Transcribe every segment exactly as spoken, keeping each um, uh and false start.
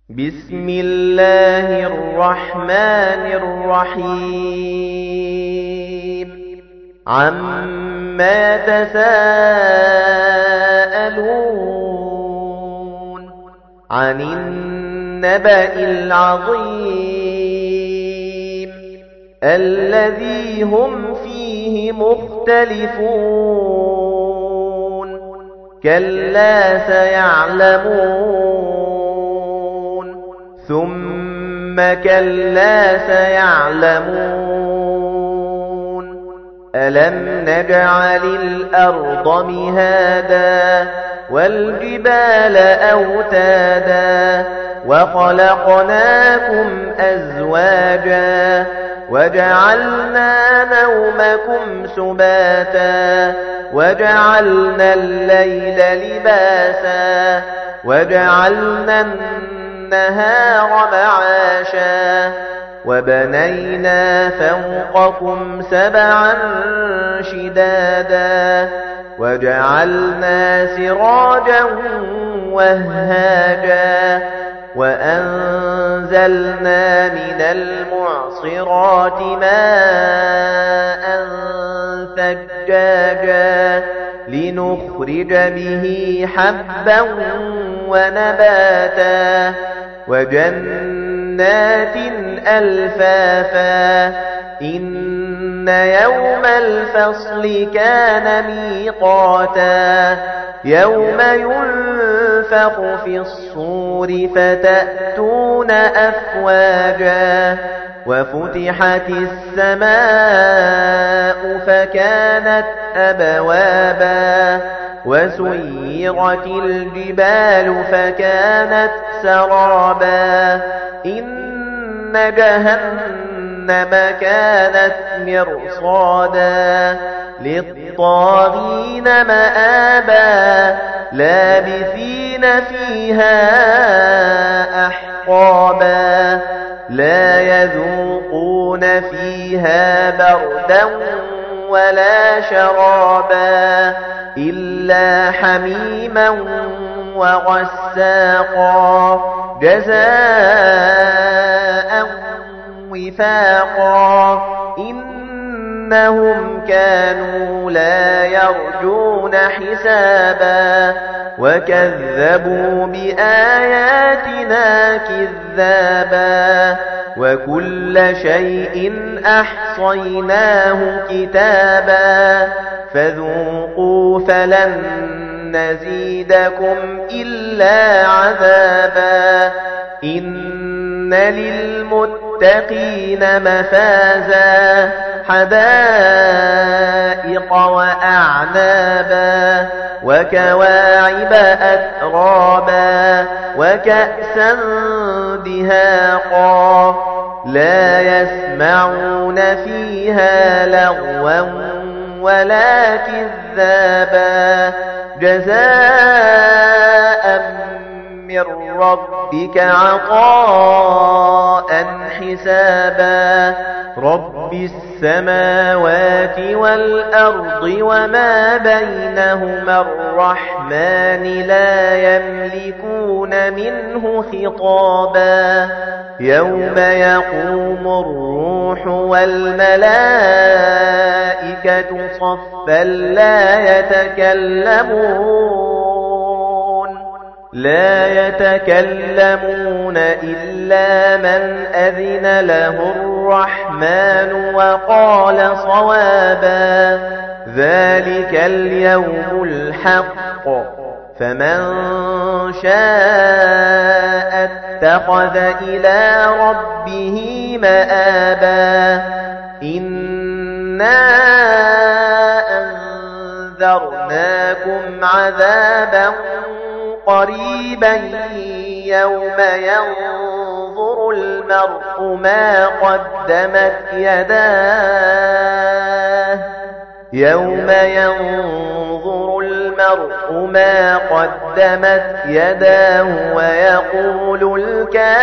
بسم الله الرحمن الرحيم عما تساءلون عن النبأ العظيم الذي هم فيه مختلفون كلا سيعلمون ثم كلا سيعلمون ألم نجعل الأرض مهادا والجبال أوتادا وخلقناكم أزواجا وجعلنا نومكم سباتا وجعلنا الليل لباسا وجعلنا النهار معاشا وبنينا فوقكم سبعا شدادا وجعلنا سراجا وهاجا وأنزلنا من المعصرات ماء ثجاجا لنخرج به حبا ونباتا وجنات ألفافا إن يوم الفصل كان ميقاتا يوم ينفخ في الصور فتأتون أفواجا وفتحت السماء فكانت أبوابا وسيرت الجبال فكانت سرابا إن جهنم كانت مرصادا للطاغين مآبا لابثين فيها أحقابا لا يذوقون فيها بردا ولا شرابا إلا حميما وغساقا جزاء وفاقا إنهم كانوا لا يرجون حسابا وكذبوا بآياتنا كذابا وكل شيء أحصيناه كتابا فذوقوا فلن نزيدكم إلا عذابا إن للمتقين مفازا حدائق وأعنابا وكواعب أترابا وكأسا دهاقا لا يسمعون فيها لغوا ولا كذابا جزاء من ربك عطاء حسابا رب السماوات والأرض وما بينهما الرحمن لا يملكون منه خطابا يوم يقوم الروح والملائكة صفا لا يتكلمون لا يتكلمون إلا من أذن له الرحمن وقال صوابا ذلك اليوم الحق فمن شاء اتخذ إلى ربه مآبا إنا أنذرناكم عذابا قريبا يوم ينظر المرء ما قدمت يداه يوم ينظر المرء ما قدمت يداه ويقول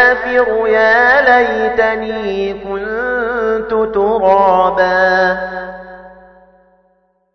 الكافر يا ليتني كنت ترابا